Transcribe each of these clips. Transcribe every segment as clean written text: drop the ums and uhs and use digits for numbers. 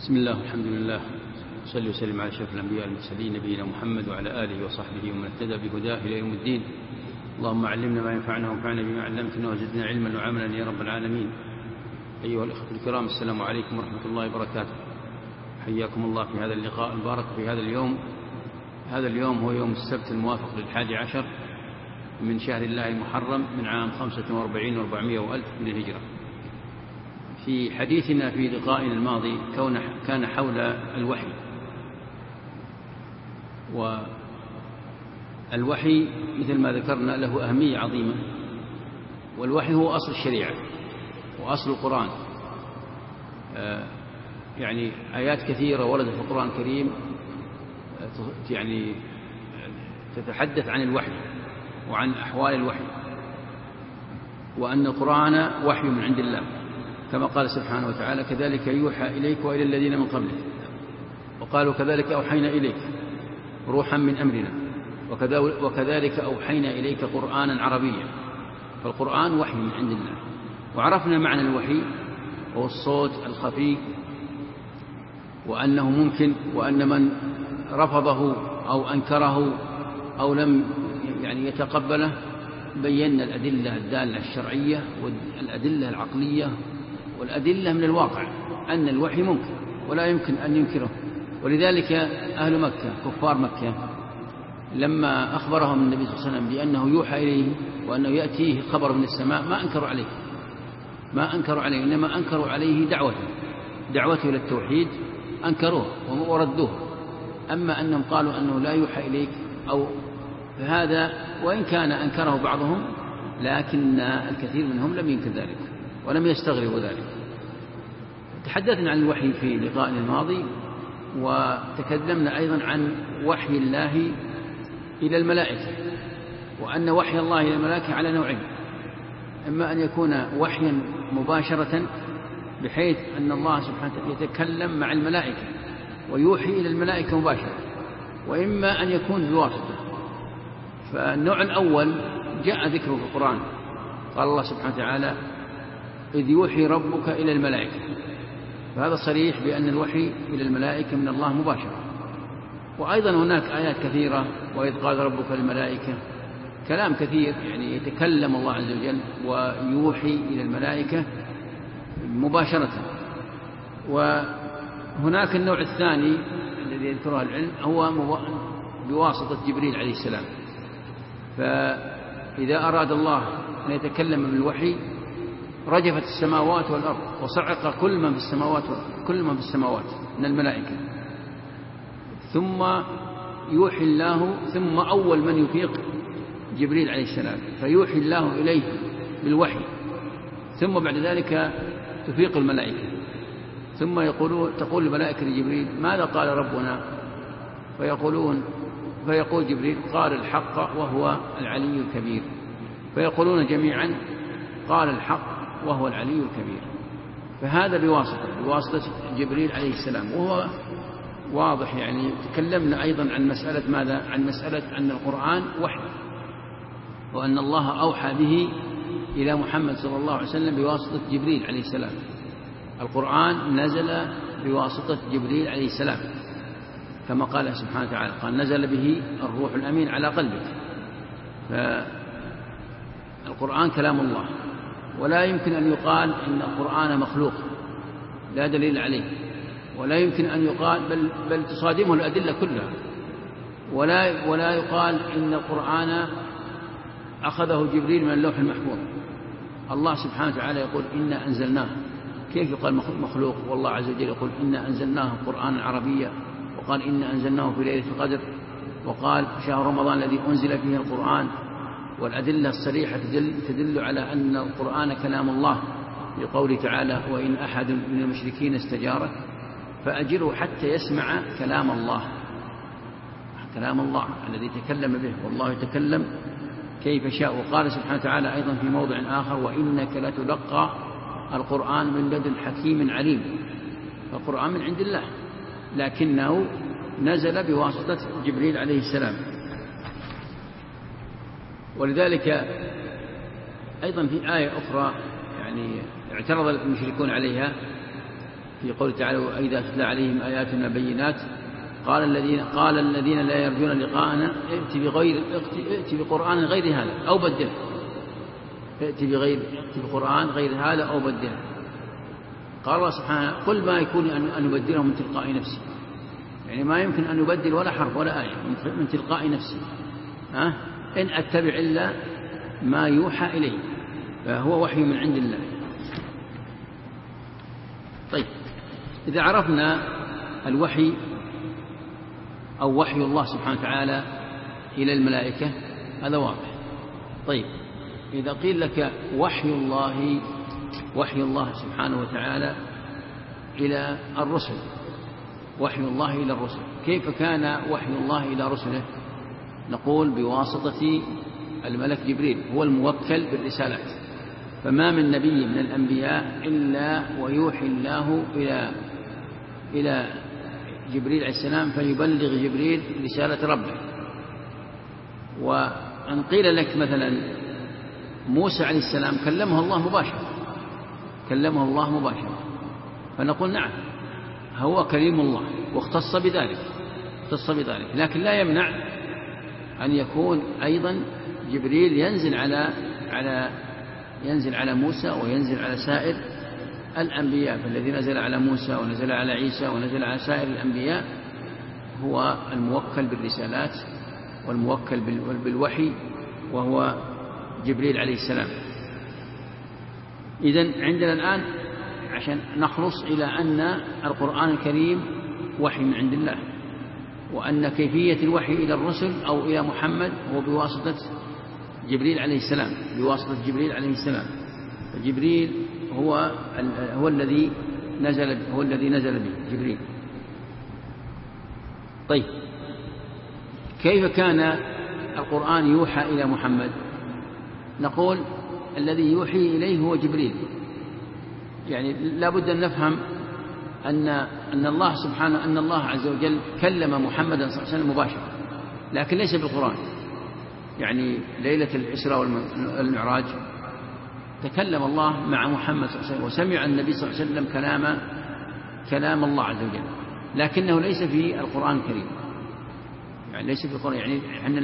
بسم الله والحمد لله، صلى وسلم على أشرف الأنبياء والمرسلين نبينا محمد وعلى آله وصحبه ومن اهتدى بهداه إلى يوم الدين. اللهم علمنا ما ينفعنا وانفعنا بما علمتنا وزدنا علما وعملا يا رب العالمين. أيها الأخوة الكرام، السلام عليكم ورحمة الله وبركاته. حياكم الله في هذا اللقاء المبارك في هذا اليوم. هذا اليوم هو يوم السبت الموافق ل11 من شهر الله المحرم من عام 45 و400 وألف من الهجرة. في حديثنا في لقائنا الماضي كان حول الوحي، والوحي مثل ما ذكرنا له أهمية عظيمة، والوحي هو أصل الشريعة وأصل القرآن. يعني آيات كثيرة وردت في القرآن الكريم يعني تتحدث عن الوحي وعن أحوال الوحي، وأن القرآن وحي من عند الله، كما قال سبحانه وتعالى: كذلك يوحى إليك وإلى الذين من قبلك. وقالوا: كذلك أوحينا إليك روحا من أمرنا وكذلك أوحينا إليك قرآنا عربيا. فالقرآن وحي من عند الله. وعرفنا معنى الوحي هو الصوت الخفي، وأنه ممكن، وأن من رفضه أو أنكره أو لم يتقبله بينا الأدلة الدالة الشرعية والأدلة العقلية والأدلة من الواقع أن الوحي ممكن ولا يمكن أن ينكره. ولذلك أهل مكة كفار مكة لما أخبرهم النبي صلى الله عليه وسلم بأنه يوحى إليه وأنه يأتيه خبر من السماء ما أنكروا عليه، إنما أنكروا عليه دعوته إلى التوحيد، أنكروه وردوه. أما أنهم قالوا أنه لا يوحى إليك أو فهذا وإن كان أنكره بعضهم، لكن الكثير منهم لم ينكر ذلك ولم يستغربوا ذلك. تحدثنا عن الوحي في لقائنا الماضي، وتكلمنا أيضا عن وحي الله إلى الملائكة، وأن وحي الله إلى الملائكة على نوعين: إما أن يكون وحيا مباشرة بحيث أن الله سبحانه وتعالى يتكلم مع الملائكة ويوحي إلى الملائكة مباشرة، وإما أن يكون بواسطة. فالنوع الأول جاء ذكره في القرآن، قال الله سبحانه وتعالى: إذ يوحي ربك إلى الملائكة. فهذا صريح بأن الوحي إلى الملائكة من الله مباشرة. وأيضا هناك آيات كثيرة: وإذ قال ربك للملائكة، كلام كثير يعني يتكلم الله عز وجل ويوحي إلى الملائكة مباشرة. وهناك النوع الثاني الذي يذكره العلم هو بواسطة جبريل عليه السلام. فإذا أراد الله أن يتكلم بالوحي رجفت السماوات والأرض وصعق كل من في السماوات من الملائكة، ثم يوحي الله، ثم أول من يفيق جبريل عليه السلام فيوحي الله إليه بالوحي، ثم بعد ذلك تفيق الملائكة، ثم تقول الملائكة لجبريل: ماذا قال ربنا؟ فيقول جبريل: قال الحق وهو العلي الكبير. فيقولون جميعا: قال الحق وهو العلي الكبير. فهذا بواسطة جبريل عليه السلام. وهو واضح، يعني تكلمنا أيضا عن مسألة ماذا؟ عن مسألة أن القرآن وحي، وأن الله أوحى به إلى محمد صلى الله عليه وسلم بواسطة جبريل عليه السلام. القرآن نزل بواسطة جبريل عليه السلام، كما قال سبحانه وتعالى: قال نزل به الروح الأمين على قلبك. فالقرآن كلام الله، ولا يمكن أن يقال إن القرآن مخلوق، لا دليل عليه، ولا يمكن أن يقال بل تصادمه الأدلة كلها، ولا يقال إن القرآن أخذه جبريل من اللوح المحفوظ. الله سبحانه وتعالى يقول: إنا أنزلناه. كيف يقال مخلوق والله عز وجل يقول: إنا أنزلناه قرآنا عربيا؟ وقال: إنا أنزلناه في ليلة القدر، وقال: شهر رمضان الذي أنزل فيه القرآن. والأدلة الصريحة تدل على أن القرآن كلام الله، لقوله تعالى: وإن أحد من المشركين استجارك فأجره حتى يسمع كلام الله الذي تكلم به، والله يتكلم كيف شاء. وقال سبحانه وتعالى أيضا في موضع آخر: وإنك لتلقى القرآن من لدن حكيم عليم. فالقرآن من عند الله، لكنه نزل بواسطة جبريل عليه السلام. ولذلك أيضا في آية أخرى يعني اعترض المشركون عليها، في قوله تعالى وإذا تتلى عليهم آياتنا بينات قال الذين لا يرجون لقاءنا ائت بقرآن غير هذا أو بدله، ائت بقرآن غير هذا أو بدله. قال الله سبحانه قل ما يكون أن أبدله من تلقاء نفسي، يعني ما يمكن أن يبدل ولا حرف ولا آية من تلقاء نفسي، إن أتبع إلا ما يوحى إليه، فهو وحي من عند الله. طيب، إذا عرفنا الوحي أو وحي الله سبحانه وتعالى إلى الملائكة هذا واضح. طيب، إذا قيل لك وحي الله سبحانه وتعالى إلى الرسل، وحي الله إلى الرسل، كيف كان وحي الله إلى رسله؟ نقول بواسطة الملك جبريل، هو الموكل بالرسالات، فما من نبي من الأنبياء إلا ويوحي الله إلى جبريل عليه السلام فيبلغ جبريل رسالة ربه. وأن قيل لك مثلا موسى عليه السلام كلمه الله مباشرة، فنقول نعم هو كليم الله واختص بذلك، لكن لا يمنع أن يكون أيضا جبريل ينزل على موسى وينزل على سائر الأنبياء، فالذي نزل على موسى ونزل على عيسى ونزل على سائر الأنبياء هو الموكل بالرسالات والموكل بالوحي، وهو جبريل عليه السلام. إذن عندنا الآن عشان نخلص إلى أن القرآن الكريم وحي من عند الله، وأن كيفية الوحي إلى الرسل أو إلى محمد هو بواسطة جبريل عليه السلام. فجبريل هو الذي نزل به جبريل. طيب، كيف كان القرآن يوحى إلى محمد؟ نقول الذي يوحي إليه هو جبريل، يعني لا بد أن نفهم أن الله عز وجل كلم محمدا صلى الله عليه وسلم مباشرة، لكن ليس بالقرآن. يعني ليلة الإسراء والمعراج تكلم الله مع محمد صلى الله عليه وسلم، وسمع النبي صلى الله عليه وسلم كلام الله عز وجل، لكنه ليس في القرآن الكريم، يعني ليس في القرآن. يعني احنا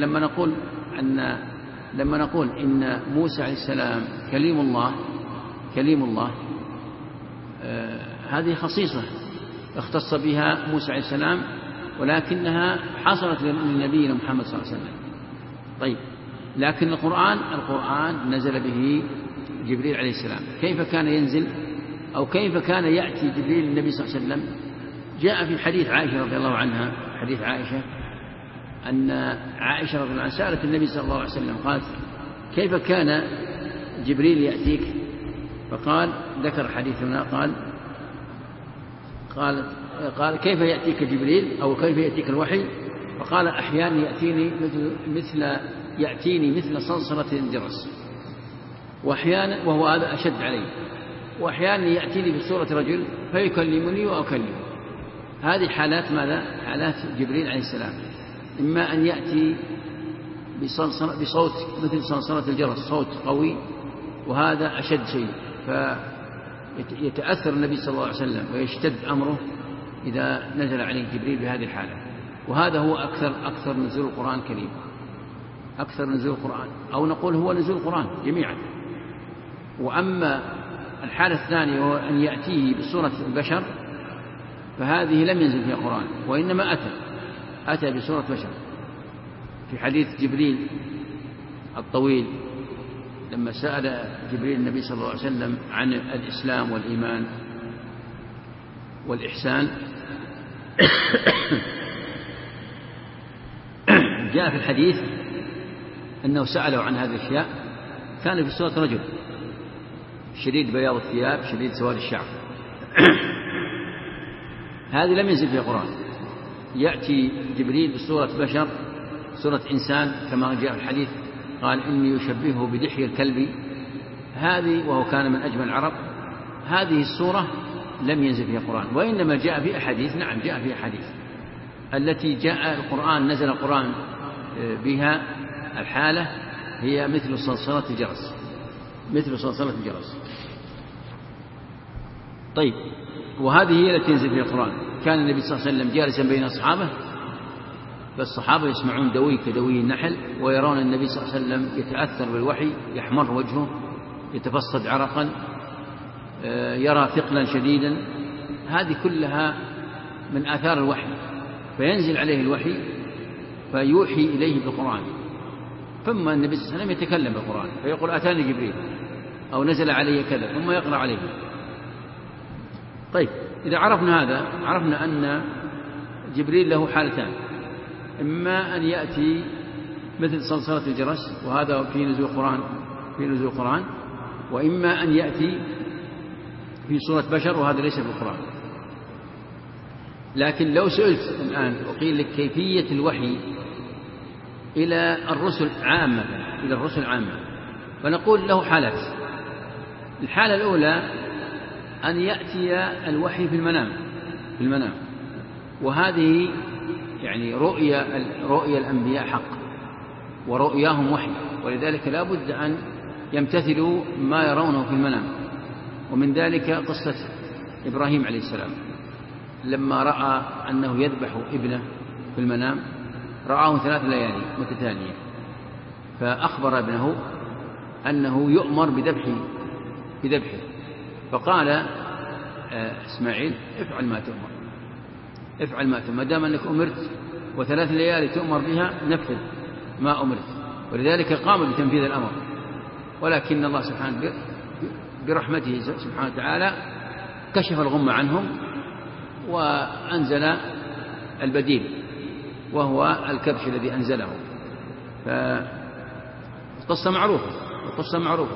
لما نقول إن موسى عليه السلام كليم الله هذه خصيصة اختص بها موسى عليه السلام، ولكنها حصلت لنبينا محمد صلى الله عليه وسلم. طيب، لكن القرآن نزل به جبريل عليه السلام. كيف كان ينزل أو كيف كان يأتي جبريل النبي صلى الله عليه وسلم؟ جاء في حديث عائشة رضي الله عنها، حديث عائشة، أن عائشة رضي الله عنها سألت النبي صلى الله عليه وسلم قالت كيف كان جبريل يأتيك؟ فقال ذكر حديثنا قال كيف يأتيك جبريل أو كيف يأتيك الوحي؟ فقال أحيانا يأتيني مثل صلصلة الجرس، وأحيانا وهو هذا أشد عليه، وأحيانا يأتيني بصورة رجل فيكلمني وأكلمه. هذه حالات ماذا؟ حالات جبريل عليه السلام، إما أن يأتي بصوت مثل صلصلة الجرس، صوت قوي، وهذا أشد شيء، فيتأثر النبي صلى الله عليه وسلم ويشتد أمره إذا نزل عليه جبريل بهذه الحالة. وهذا هو أكثر نزول القرآن الكريم، أكثر نزول القرآن، أو نقول هو نزول القرآن جميعا. وأما الحالة الثانية وهو أن يأتيه بصورة البشر، فهذه لم ينزل فيها القرآن، وإنما أتى بصورة بشر. في حديث جبريل الطويل لما سأل جبريل النبي صلى الله عليه وسلم عن الإسلام والإيمان والإحسان، جاء في الحديث أنه سأله عن هذه الأشياء، كان في صورة رجل شديد بياض الثياب شديد سواد الشعر. هذه لم ينزل فيها القرآن. يأتي جبريل بصورة بشر، صورة إنسان، كما جاء في الحديث قال إني يشبهه بدحي الكلب، هذه وهو كان من أجمل العرب. هذه الصورة لم ينزل فيها القرآن، وإنما جاء في أحاديث. نعم، جاء في أحاديث التي جاء القرآن نزل القرآن بها الحالة هي مثل صلصلة الجرس، مثل صلصلة الجرس. طيب، وهذه هي التي تنزل في القرآن. كان النبي صلى الله عليه وسلم جالسا بين أصحابه، فالصحابة يسمعون دوي كدوي النحل، ويرون النبي صلى الله عليه وسلم يتأثر بالوحي، يحمر وجهه، يتفصد عرقا، يرى ثقلا شديدا. هذه كلها من آثار الوحي، فينزل عليه الوحي فيوحي إليه بالقرآن. ثم النبي صلى الله عليه وسلم يتكلم بالقرآن فيقول أتاني جبريل أو نزل علي كذا، ثم يقرأ عليه. طيب، إذا عرفنا هذا، عرفنا أن جبريل له حالتان: إما أن يأتي مثل صلصلة الجرس، وهذا في نزول القرآن، وإما أن يأتي في صورة بشر، وهذا ليس في القرآن. لكن لو سئلت الآن وقيل لك كيفية الوحي إلى الرسل عامة، فنقول له حالات. الحالة الأولى أن يأتي الوحي في المنام، وهذه يعني رؤيا الأنبياء حق، ورؤياهم وحي، ولذلك لا بد أن يمتثلوا ما يرونه في المنام. ومن ذلك قصة إبراهيم عليه السلام لما رأى أنه يذبح ابنه في المنام، رآه 3 ليالي متتالية، فأخبر ابنه أنه يؤمر بذبحه، فقال إسماعيل افعل ما تؤمر، ما دام أنك أمرت و3 ليالي تؤمر بها، نفذ ما أمرت. ولذلك قام بتنفيذ الأمر، ولكن الله سبحانه برحمته سبحانه وتعالى كشف الغمة عنهم وأنزل البديل، وهو الكبش الذي أنزله. فالقصة معروفة،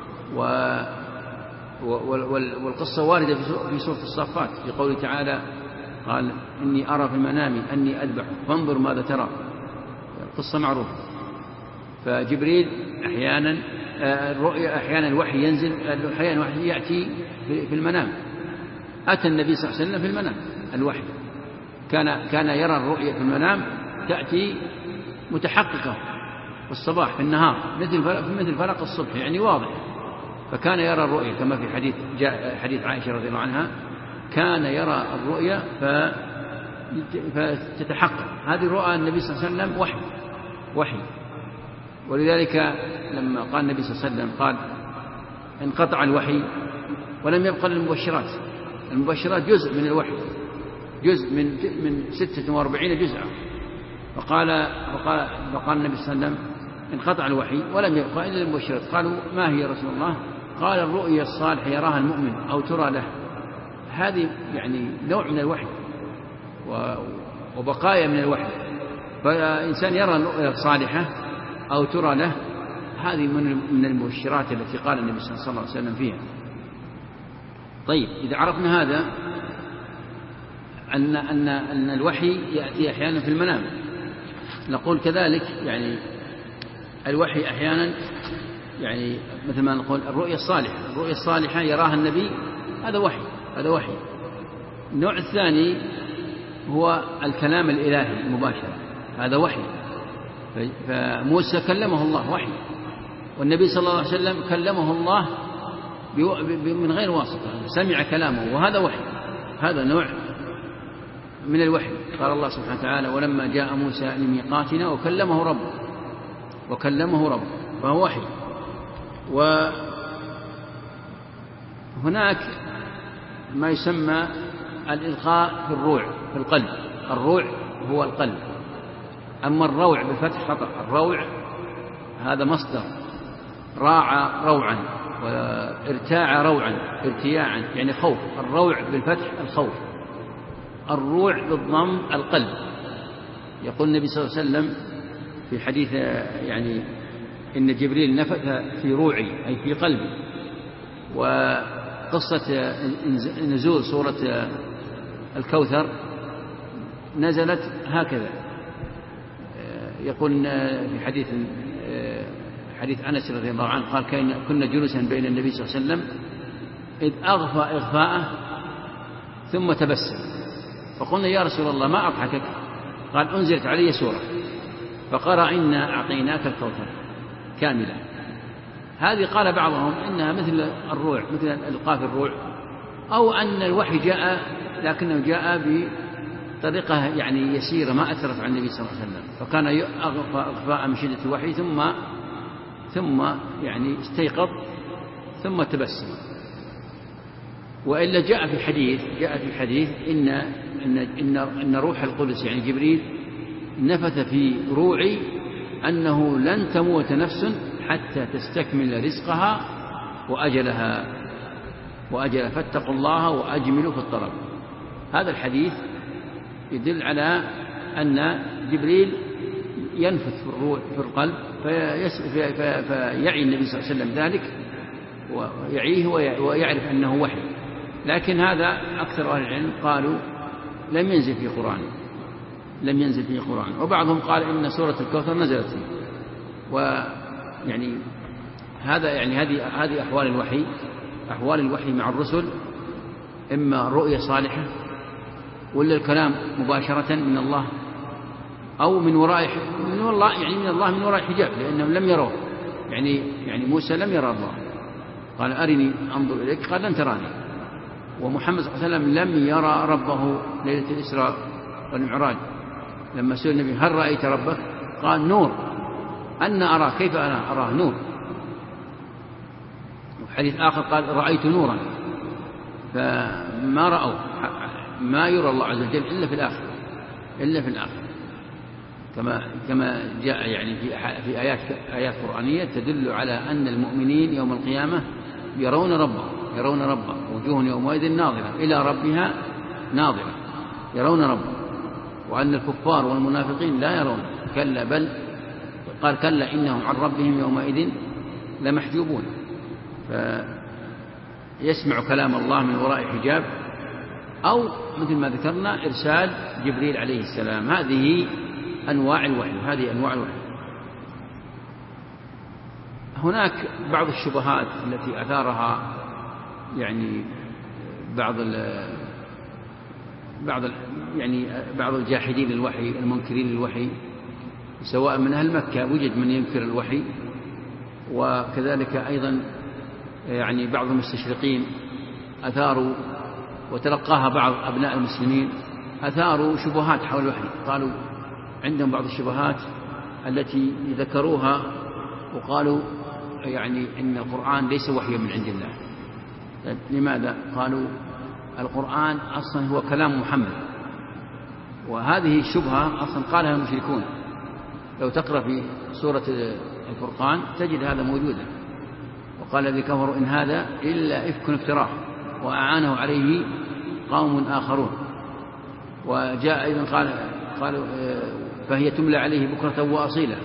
والقصة واردة في سورة الصافات في قوله تعالى: قال إني أرى في المنام أني أذبح فانظر ماذا ترى. القصة معروفة. فجبريل أحيانا الرؤيا، أحيانا الوحي ينزل، أحيانا الوحي يأتي في المنام. أتى النبي صلى الله عليه وسلم في المنام الوحي، كان يرى الرؤيا في المنام تأتي متحققة في الصباح، في النهار، مثل فلق الصبح، يعني واضح. فكان يرى الرؤيا كما في حديث عائشة رضي الله عنها، كان يرى الرؤيا فتتحقق. هذه رؤى النبي صلى الله عليه وسلم وحي. ولذلك لما قال النبي صلى الله عليه وسلم، قال انقطع الوحي ولم يبقى للمبشرات. المبشرات جزء من الوحي، جزء من 46 جزءا. فقال النبي صلى الله عليه وسلم انقطع الوحي ولم يبقى إلا المبشرات. قالوا ما هي يا رسول الله؟ قال الرؤيا الصالحة يراها المؤمن أو ترى له. هذه يعني نوع من الوحي وبقايا من الوحي. فإنسان يرى الرؤيا الصالحة أو ترى له، هذه من المبشرات التي قال النبي صلى الله عليه وسلم فيها. طيب، إذا عرفنا هذا أن الوحي يأتي أحيانا في المنام، نقول كذلك يعني الوحي أحيانا يعني مثل ما نقول الرؤيا الصالحة يراها النبي، هذا وحي. النوع الثاني هو الكلام الإلهي المباشر، هذا وحي. فموسى كلمه الله وحي، والنبي صلى الله عليه وسلم كلمه الله من غير واسطة، سمع كلامه، وهذا وحي. هذا نوع من الوحي. قال الله سبحانه وتعالى: ولما جاء موسى لميقاتنا وكلمه ربه، فهو وحي. وهناك ما يسمى الإلقاء في القلب. الروع هو القلب، أما الروع بالفتح خطأ. الروع هذا مصدر، راع روعا، وارتاع روعا، ارتياعا، يعني خوف. الروع بالفتح الخوف، الروع بالضم القلب. يقول النبي صلى الله عليه وسلم في حديث يعني إن جبريل نفث في روعي، أي في قلبي. وقصة نزول سورة الكوثر نزلت هكذا. يقول في حديث أنس رضي الله عنه قال: كنا جلوسا بين النبي صلى الله عليه وسلم إذ أغفى إغفاءه ثم تبسم، فقلنا: يا رسول الله ما أضحكك؟ قال: أنزلت علي سورة فقرأ إنا أعطيناك الكوثر كاملة. هذه قال بعضهم إنها مثل الروع، مثل إلقاء في الروع أو أن الوحي جاء لكنه جاء بطريقة يعني يسيرة ما أثرت على النبي صلى الله عليه وسلم، فكان أغفاء من شدة الوحي ثم يعني استيقظ ثم تبسم. وإلا جاء في حديث إن روح القدس يعني جبريل نفث في روعي أنه لن تموت نفس حتى تستكمل رزقها وأجلها فاتقوا الله وأجملوا في الطلب. هذا الحديث يدل على أن جبريل ينفث في القلب فيعي النبي صلى الله عليه وسلم ذلك ويعيه ويعرف أنه وحي. لكن هذا أكثر أهل العلم قالوا لم ينزل فيه قرآن، وبعضهم قال إن سورة الكوثر نزلت فيه. ويعني هذا يعني هذه أحوال الوحي مع الرسل، إما رؤية صالحة ولا الكلام مباشرة من الله، أو من وراء من وراء حجاب، لأنهم لم يروا. يعني موسى لم يرى الله، قال أرني أنظر إليك، قال لن تراني. ومحمد صلى الله عليه وسلم لم يرى ربه ليلة الإسراء والمعراج، لما سئل النبي هل رأيت ربك؟ قال نور، أن أراه، كيف أنا أراه؟ نور. وحديث آخر قال رأيت نورا. فما رأوا، ما يرى الله عز وجل إلا في الآخرة كما جاء يعني في آيات قرآنية تدل على أن المؤمنين يوم القيامة يرون ربه وجوه يومئذ ناظرة إلى ربها ناظرة، يرون ربه. وأن الكفار والمنافقين لا يرون، كلا بل قال كلا إنهم عن ربهم يومئذ لمحجوبون. فيسمع كلام الله من وراء حجاب، أو مثل ما ذكرنا إرسال جبريل عليه السلام. هذه أنواع الوحي. هناك بعض الشبهات التي أثارها يعني بعض الجاحدين للوحي المنكرين للوحي، سواء من أهل مكة وجد من ينكر الوحي، وكذلك أيضا يعني بعض المستشرقين أثاروا وتلقاها بعض أبناء المسلمين، أثاروا شبهات حول الوحي. قالوا عندهم بعض الشبهات التي ذكروها وقالوا يعني إن القرآن ليس وحيا من عند الله. لماذا؟ قالوا القرآن أصلا هو كلام محمد، وهذه الشبهة أصلا قالها المشركون. لو تقرأ في سورة الفرقان تجد هذا موجودا. وقال الذين كفروا إن هذا إلا إفك افتراه وأعانه عليه قوم آخرون. وجاء أيضا قالوا فهي تملى عليه بكرة وأصيلا.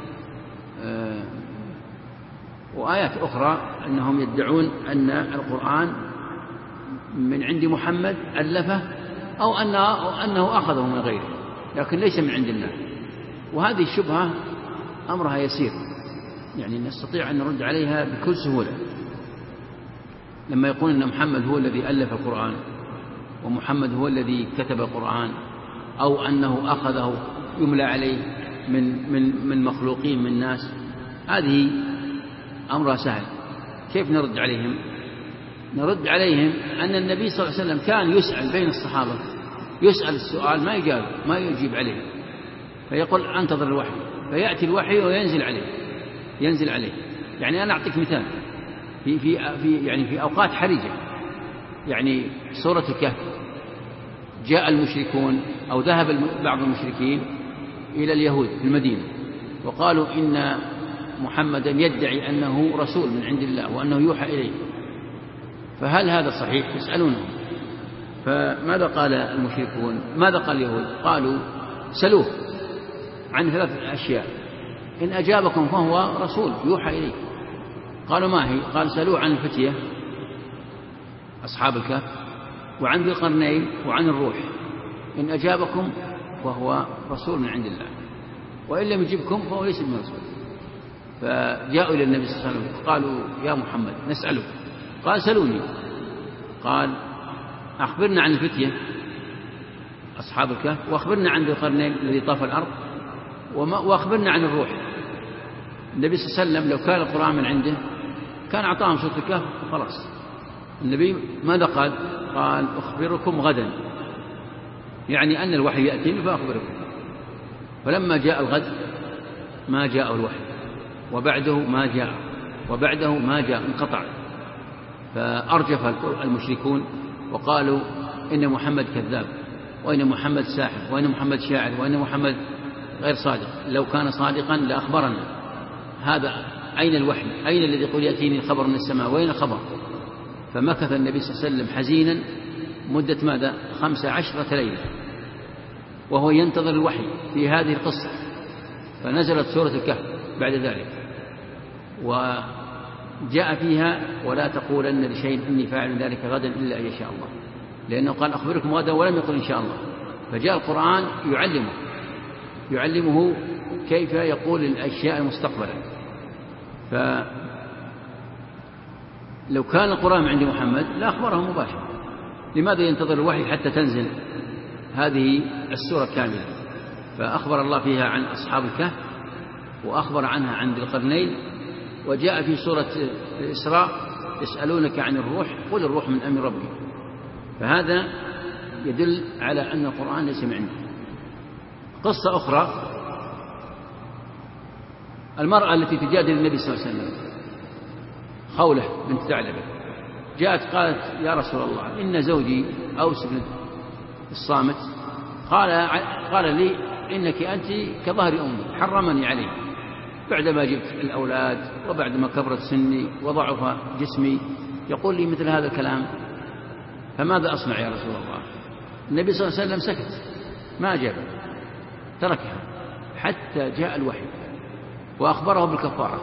وآيات أخرى أنهم يدعون أن القرآن من عند محمد ألفه، أو أنه أخذه من غيره لكن ليس من عند الله. وهذه الشبهة أمرها يسير، يعني نستطيع أن نرد عليها بكل سهولة. لما يقول أن محمد هو الذي ألف القرآن ومحمد هو الذي كتب القرآن، أو أنه أخذه يملى عليه من مخلوقين من ناس، هذه أمرها سهل. كيف نرد عليهم؟ نرد عليهم أن النبي صلى الله عليه وسلم كان يسأل بين الصحابة، يسأل السؤال ما يجيب عليه، فيقول انتظر الوحي، فيأتي الوحي وينزل عليه. يعني أنا أعطيك مثال في أوقات حرجة، يعني سورة الكهف جاء المشركون أو ذهب بعض المشركين إلى اليهود في المدينة وقالوا إن محمدا يدعي أنه رسول من عند الله وأنه يوحى إليه، فهل هذا صحيح؟ يسألونه. فماذا قال المشركون؟ ماذا قال اليهود؟ قالوا سلوه عن 3 أشياء، إن أجابكم فهو رسول يوحى إليه. قالوا ما هي؟ قال سلوه عن الفتية أصحاب الكهف، وعن ذي القرنين، وعن الروح. إن أجابكم فهو رسول من عند الله، وإن لم يجبكم فهو ليس من رسول. فجاءوا إلى النبي صلى الله عليه وسلم قالوا يا محمد نسألك. قال سلوني. قال أخبرنا عن الفتية أصحاب الكهف، وأخبرنا عن ذي القرنين الذي طاف الأرض، وأخبرنا عن الروح. النبي صلى الله عليه وسلم لو كان القرآن من عنده كان أعطاهم سورة الكهف وخلاص، النبي ماذا قال؟ قال أخبركم غدا، يعني أن الوحي يأتي فأخبركم. فلما جاء الغد ما جاء الوحي، وبعده ما جاء، وبعده ما جاء، انقطع. فأرجف المشركون وقالوا إن محمد كذاب، وإن محمد ساحر، وإن محمد شاعر، وإن محمد غير صادق. لو كان صادقا لأخبرنا. هذا أين الوحي؟ أين الذي يقول يأتيني الخبر من السماء؟ وين الخبر؟ فمكث النبي صلى الله عليه وسلم حزينا مدة ماذا؟ 15 ليلة وهو ينتظر الوحي في هذه القصة. فنزلت سورة الكهف بعد ذلك وجاء فيها ولا تقولن لشيء إني فاعل ذلك غدا إلا أن يشاء الله، لأنه قال أخبركم غدا ولم يقل إن شاء الله. فجاء القرآن يعلمه كيف يقول الأشياء المستقبلا. فلو كان القرآن من عند محمد لا أخبره مباشرة. لماذا ينتظر الوحي حتى تنزل هذه السورة كاملة؟ فأخبر الله فيها عن أصحاب الكهف، وأخبر عنها عن ذي القرنين، وجاء في سورة الإسراء يسألونك عن الروح قل الروح من أمر ربي. فهذا يدل على أن القرآن ليس من عنده. قصة أخرى، المرأة التي تجادل النبي صلى الله عليه وسلم، خولة بنت ثعلبة، جاءت قالت يا رسول الله إن زوجي أوس بن الصامت قال لي إنك أنت كظهر أمي، حرمني عليه بعدما جبت الأولاد وبعدما كبرت سني وضعف جسمي، يقول لي مثل هذا الكلام، فماذا أصنع يا رسول الله؟ النبي صلى الله عليه وسلم سكت، ما أجاب، تركها حتى جاء الوحي وأخبره بالكفارة.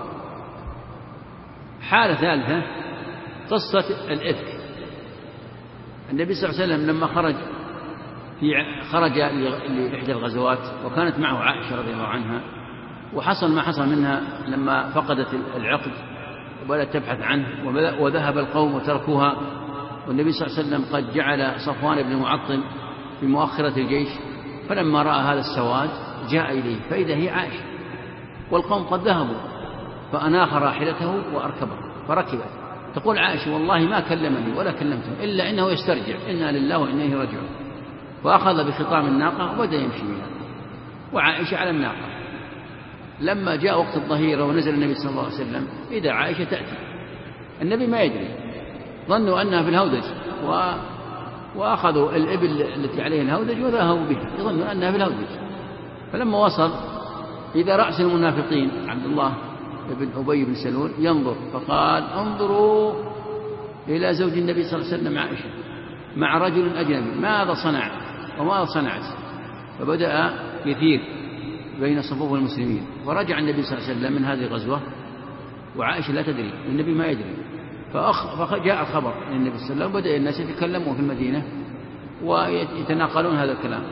حالة ثالثة قصة الإفك. النبي صلى الله عليه وسلم لما خرج لإحدى الغزوات وكانت معه عائشة رضي الله عنها، وحصل ما حصل منها لما فقدت العقد وبدأت تبحث عنه، وذهب القوم وتركوها، والنبي صلى الله عليه وسلم قد جعل صفوان بن معطل في مؤخرة الجيش. فلما رأى هذا السواد جاء إليه فإذا هي عائشة والقوم قد ذهبوا، فأناخ راحلته وأركبها فركبت. تقول عائشة والله ما كلمني ولا كلمته إلا إنه يسترجع إنا لله وإنا إليه راجعون. وأخذ بخطام الناقة وبدأ يمشي بها وعائشة على الناقة. لما جاء وقت الظهيرة ونزل النبي صلى الله عليه وسلم إذا عائشة تأتي، النبي ما يدري، ظنوا أنها في الهودج وأخذوا الإبل التي عليها الهودج وذهبوا بها يظنوا أنها في الهودج. فلما وصل إذا رأس المنافقين عبد الله بن أبي بن سلول ينظر، فقال انظروا إلى زوج النبي صلى الله عليه وسلم عائشة مع رجل أجنبي، ماذا صنع وماذا صنعت؟ فبدأ يثير بين صفوف المسلمين. ورجع النبي صلى الله عليه وسلم من هذه الغزوة وعائشة لا تدري، النبي ما يدري. فجاء الخبر من النبي صلى الله عليه وسلم، بدأ الناس يتكلمون في المدينة ويتناقلون هذا الكلام.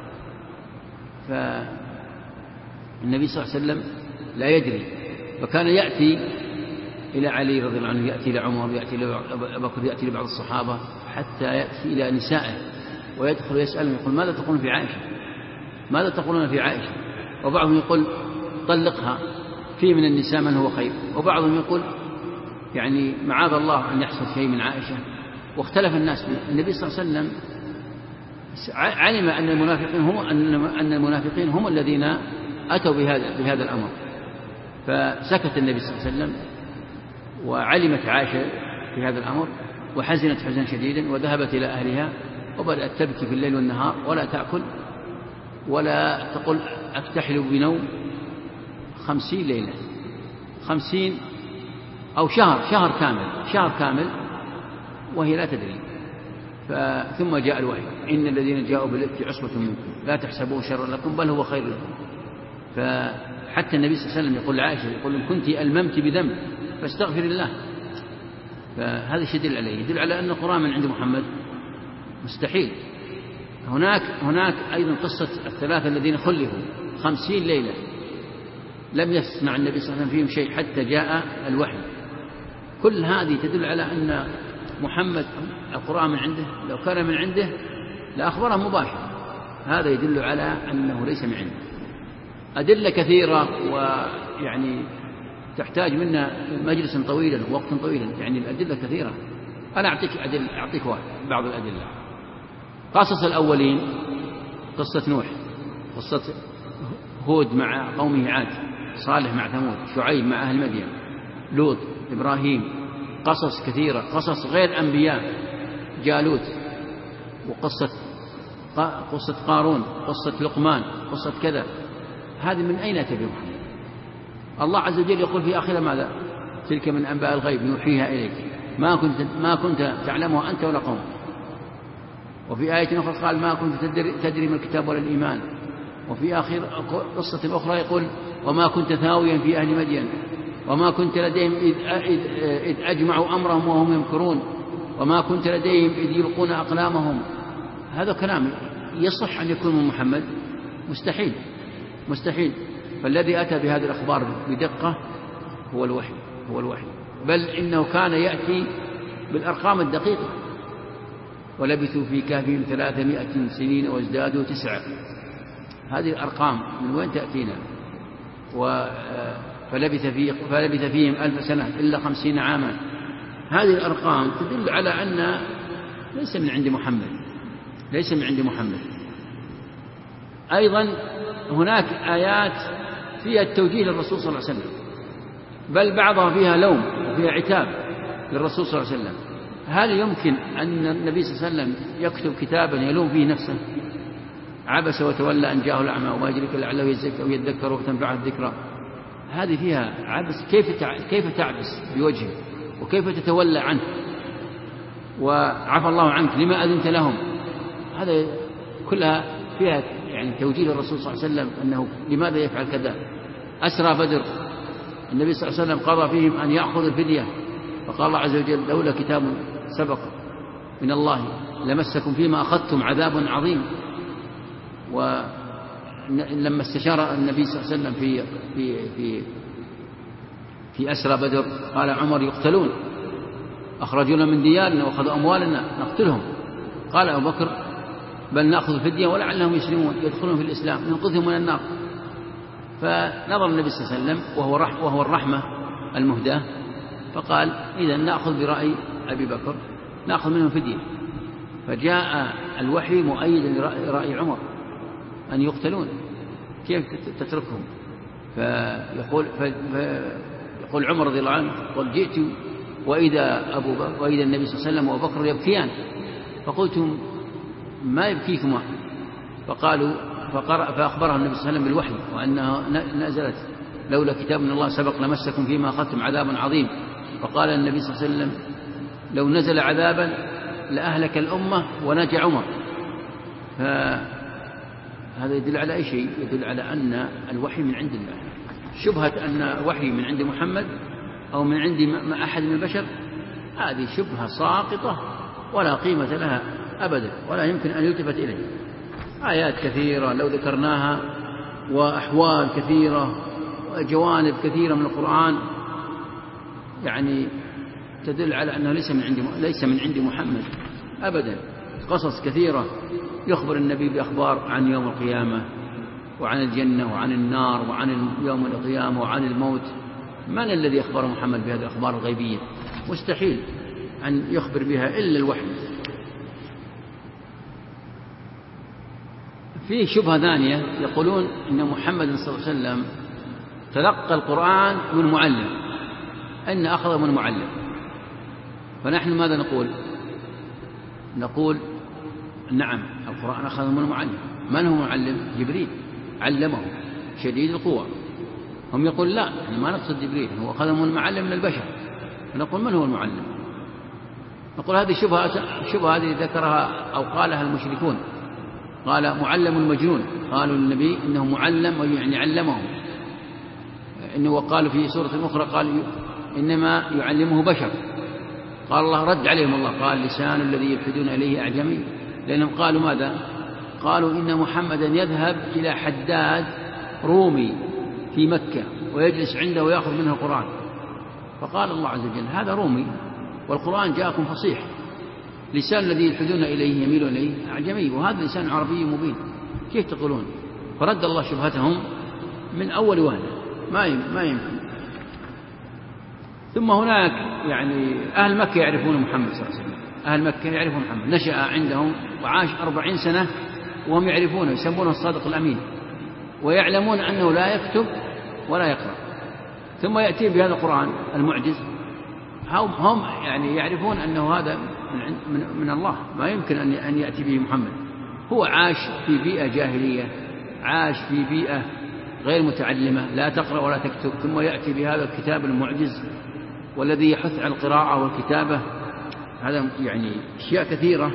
فالنبي صلى الله عليه وسلم لا يدري، فكان يأتي إلى علي رضي الله عنه، يأتي إلى عمر، يأتي إلى أبي بكر، يأتي إلى بعض الصحابة، حتى يأتي إلى نسائه ويدخل ويسألهم يقول ماذا تقولون في عائشة؟ ماذا تقولون في عائشة؟ وبعضهم يقول طلقها، في من النساء من هو خير، وبعضهم يقول يعني معاذ الله أن يحصل شيء من عائشة. واختلف الناس. النبي صلى الله عليه وسلم علم أن المنافقين هم الذين أتوا بهذا الأمر، فسكت النبي صلى الله عليه وسلم. وعلمت عائشة في هذا الأمر وحزنت حزنا شديدا، وذهبت إلى أهلها وبدأت تبكي في الليل والنهار، ولا تأكل ولا تقول أكتحل بنوم 50 ليلة، 50 أو شهر كامل وهي لا تدري. ثم جاء الوحي إن الذين جاءوا بالإفك عصبة منكم لا تحسبوه شرا لكم بل هو خير لكم. فحتى النبي صلى الله عليه وسلم يقول لعائشة يقول إن كنت ألممت بذنب فاستغفر الله. فهذا يدل عليه، يدل على أن القرآن من عند محمد مستحيل. هناك أيضا قصة الثلاثة الذين خلفوا 50 ليلة لم يسمع النبي صلى الله عليه وسلم فيهم شيء حتى جاء الوحي. كل هذه تدل على أن محمد القرآن من عنده، لو كان من عنده لأخبره مباشرة. هذا يدل على أنه ليس من عنده. أدلة كثيرة ويعني تحتاج منا مجلسا طويلا ووقتا طويلا، يعني الأدلة كثيرة أنا أعطيك بعض الأدلة. قصص الأولين: قصة نوح، قصة هود مع قومه عاد، صالح مع ثمود، شعيب مع أهل مدين، لوط، إبراهيم، قصص كثيرة، قصص غير أنبياء، جالوت، قصة قارون، قصة لقمان، قصة كذا. هذه من أين أتى محمد؟ الله عز وجل يقول في آخرها ماذا؟ تلك من أنباء الغيب نوحيها إليك ما كنت تعلمها أنت ولا قوم. وفي آية أخرى قال ما كنت تدري من الكتاب ولا الإيمان. وفي آخر قصة أخرى يقول وما كنت ثاويا في أهل مدين وما كنت لديهم إذ أجمعوا أمرهم وهم يمكرون وما كنت لديهم إذ يلقون أقلامهم. هذا كلام يصح أن يكون من محمد؟ مستحيل. فالذي أتى بهذه الأخبار بدقة هو الوحي. بل إنه كان يأتي بالأرقام الدقيقة. ولبثوا في كهفهم 300 سنين وازدادوا 9. هذه الأرقام من وين تأتينا؟ فلبث فيهم 1000 سنة إلا 50 عاما. هذه الأرقام تدل على أن ليس من عند محمد. أيضا هناك آيات فيها التوجيه للرسول صلى الله عليه وسلم، بل بعضها فيها لوم وفيها عتاب للرسول صلى الله عليه وسلم. هل يمكن أن النبي صلى الله عليه وسلم يكتب كتابا يلوم فيه نفسه؟ عبس وتولى أن جاءه الأعمى وما يدرك لعله يزكى أو يذكر وتنفعه الذكرى. هذه فيها عبس. كيف تعبس بوجهه وكيف تتولى عنه وعفى الله عنك لما أذنت لهم؟ هذا كلها فيها يعني توجيه للرسول صلى الله عليه وسلم أنه لماذا يفعل كذا. أسرى بدر النبي صلى الله عليه وسلم قضى فيهم أن يأخذ الفدية، فقال الله عز وجل لولا كتاب سبق من الله لمسكم فيما أخذتم عذاب عظيم. ولما استشار النبي صلى الله عليه وسلم في أسرى بدر قال عمر يقتلون، أخرجونا من ديارنا وأخذوا أموالنا نقتلهم. قال أبو بكر بل نأخذ الفدية ولعلهم يسلمون يدخلون في الإسلام ننقذهم من النار. فنظر النبي صلى الله عليه وسلم وهو الرحمة المهداة فقال إذا نأخذ برأي أبي بكر نأخذ منهم فدية. فجاء الوحي مؤيدا لرأي عمر أن يقتلون، كيف تتركهم؟ فيقول عمر رضي الله عنه قل جئت وإذا النبي صلى الله عليه وسلم وأبو بكر يبكيان فقلتم ما يبكيكما؟ فأخبرها النبي صلى الله عليه وسلم بالوحي وأنها نزلت لولا كتاب من الله سبق لمسكم فيما أخذتم عذاب عظيم. فقال النبي صلى الله عليه وسلم لو نزل عذابا لأهلك الأمة ونجى عمر. فهذا يدل على أي شيء؟ يدل على أن الوحي من عند الله. شبهة أن الوحي من عند محمد أو من عند أحد من البشر هذه شبهة ساقطة ولا قيمة لها أبدا ولا يمكن أن يلتفت إليها. آيات كثيرة لو ذكرناها وأحوال كثيرة وجوانب كثيرة من القرآن يعني تدل على أنه ليس من عند محمد أبدا. قصص كثيرة يخبر النبي بأخبار عن يوم القيامة وعن الجنة وعن النار وعن يوم القيامة وعن الموت. من الذي أخبر محمد بهذه الأخبار الغيبية؟ مستحيل أن يخبر بها إلا الوحي. فيه شبهة ثانية يقولون إن محمد صلى الله عليه وسلم تلقى القرآن من معلم، أن أخذ من معلم. فنحن ماذا نقول نعم القرآن أخذ من معلم. من هو معلم؟ جبريل علمه شديد القوى. هم يقول لا يعني ما نقصد جبريل، هو أخذ من معلم من البشر. فنقول من هو المعلم؟ نقول هذه شبهة هذه ذكرها أو قالها المشركون. قال معلم مجنون، قالوا للنبي إنه معلم يعني علمهم. إنه وقالوا في سورة أخرى قال إنما يعلمه بشر. قال الله رد عليهم الله قال لسان الذي يلحدون إليه أعجمي. لأنهم قالوا ماذا؟ قالوا إن محمدا يذهب إلى حداد رومي في مكة ويجلس عنده ويأخذ منه القرآن. فقال الله عز وجل هذا رومي والقرآن جاءكم فصيح، لسان الذي يلحدون إليه يميل إليه أعجمي وهذا لسان عربي مبين، كيف تقولون؟ فرد الله شبهتهم من أول وهلة. ما يمكن. ثم هناك يعني أهل مكة يعرفون محمد صلى الله عليه وسلم، أهل مكة يعرفون محمد، نشأ عندهم وعاش 40 سنة وهم يعرفونه، يسمونه الصادق الأمين، ويعلمون أنه لا يكتب ولا يقرأ. ثم يأتي بهذا القرآن المعجز، هم يعني يعرفون أنه هذا من الله، ما يمكن أن يأتي به محمد. هو عاش في بيئة جاهلية، عاش في بيئة غير متعلمة لا تقرأ ولا تكتب، ثم يأتي بهذا الكتاب المعجز والذي يحث على القراءة والكتابة. هذا يعني أشياء كثيرة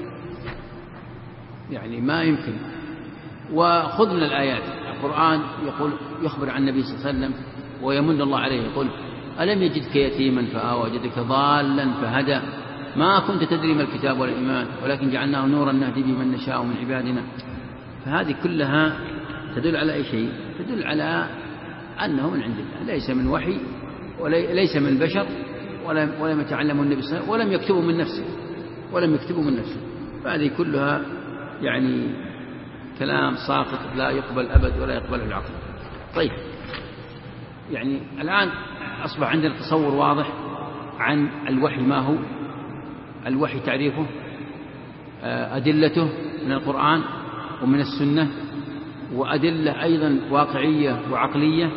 يعني ما يمكن. وخذ من الآيات القرآن يقول يخبر عن النبي صلى الله عليه وسلم ويمن الله عليه، يقول ألم يجدك يتيما فآوى وجدك ضالا فهدى ما كنت تدري ما الكتاب ولا الإيمان ولكن جعلناه نورا نهدي به من نشاء من عبادنا. فهذه كلها تدل على أي شيء؟ تدل على أنه من عند الله، ليس من وحي وليس من بشر، ولم يتعلمه النبي صلى الله عليه وسلم ولم يكتبه من نفسه. فهذه كلها يعني كلام ساقط لا يقبل أبد ولا يقبله العقل. طيب، يعني الآن أصبح عندنا تصور واضح عن الوحي. ما هو الوحي؟ تعريفه، أدلته من القرآن ومن السنة، وأدلة أيضا واقعية وعقلية،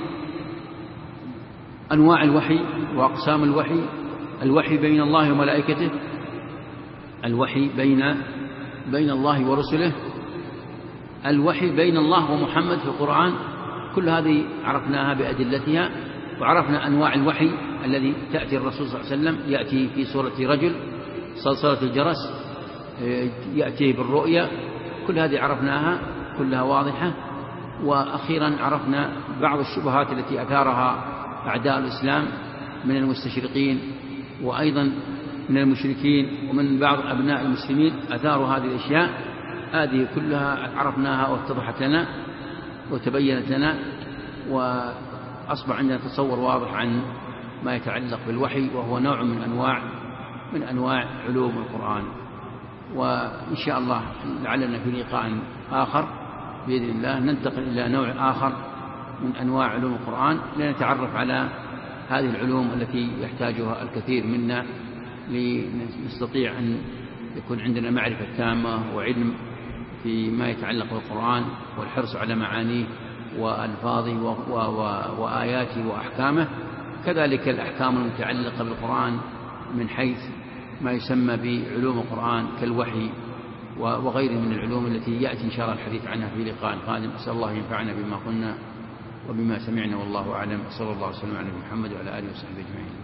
أنواع الوحي وأقسام الوحي، الوحي بين الله وملائكته، الوحي بين الله ورسله، الوحي بين الله ومحمد في القرآن. كل هذه عرفناها بأدلتها، وعرفنا أنواع الوحي الذي تأتي الرسول صلى الله عليه وسلم، يأتي في صورة رجل، صلصلة الجرس، يأتي بالرؤيا. كل هذه عرفناها كلها واضحة. وأخيرا عرفنا بعض الشبهات التي أثارها أعداء الإسلام من المستشرقين وأيضا من المشركين ومن بعض أبناء المسلمين، أثاروا هذه الأشياء. هذه كلها عرفناها واتضحت لنا وتبينت لنا، وأصبح عندنا تصور واضح عن ما يتعلق بالوحي، وهو نوع من أنواع علوم القرآن. وإن شاء الله لعلنا في لقاء آخر بإذن الله ننتقل إلى نوع آخر من أنواع علوم القرآن، لنتعرف على هذه العلوم التي يحتاجها الكثير منا لنستطيع أن يكون عندنا معرفة تامة وعلم فيما يتعلق بالقرآن، والحرص على معانيه وألفاظه وآياته وأحكامه، كذلك الأحكام المتعلقة بالقرآن من حيث ما يسمى بعلوم القرآن كالوحي وغيره من العلوم التي يأتي إن شاء الله الحديث عنها في لقاء قادم. أسأل الله ينفعنا بما قلنا وبما سمعنا، والله أعلم. صلى الله عليه وسلم على محمد وعلى آله وصحبه أجمعين.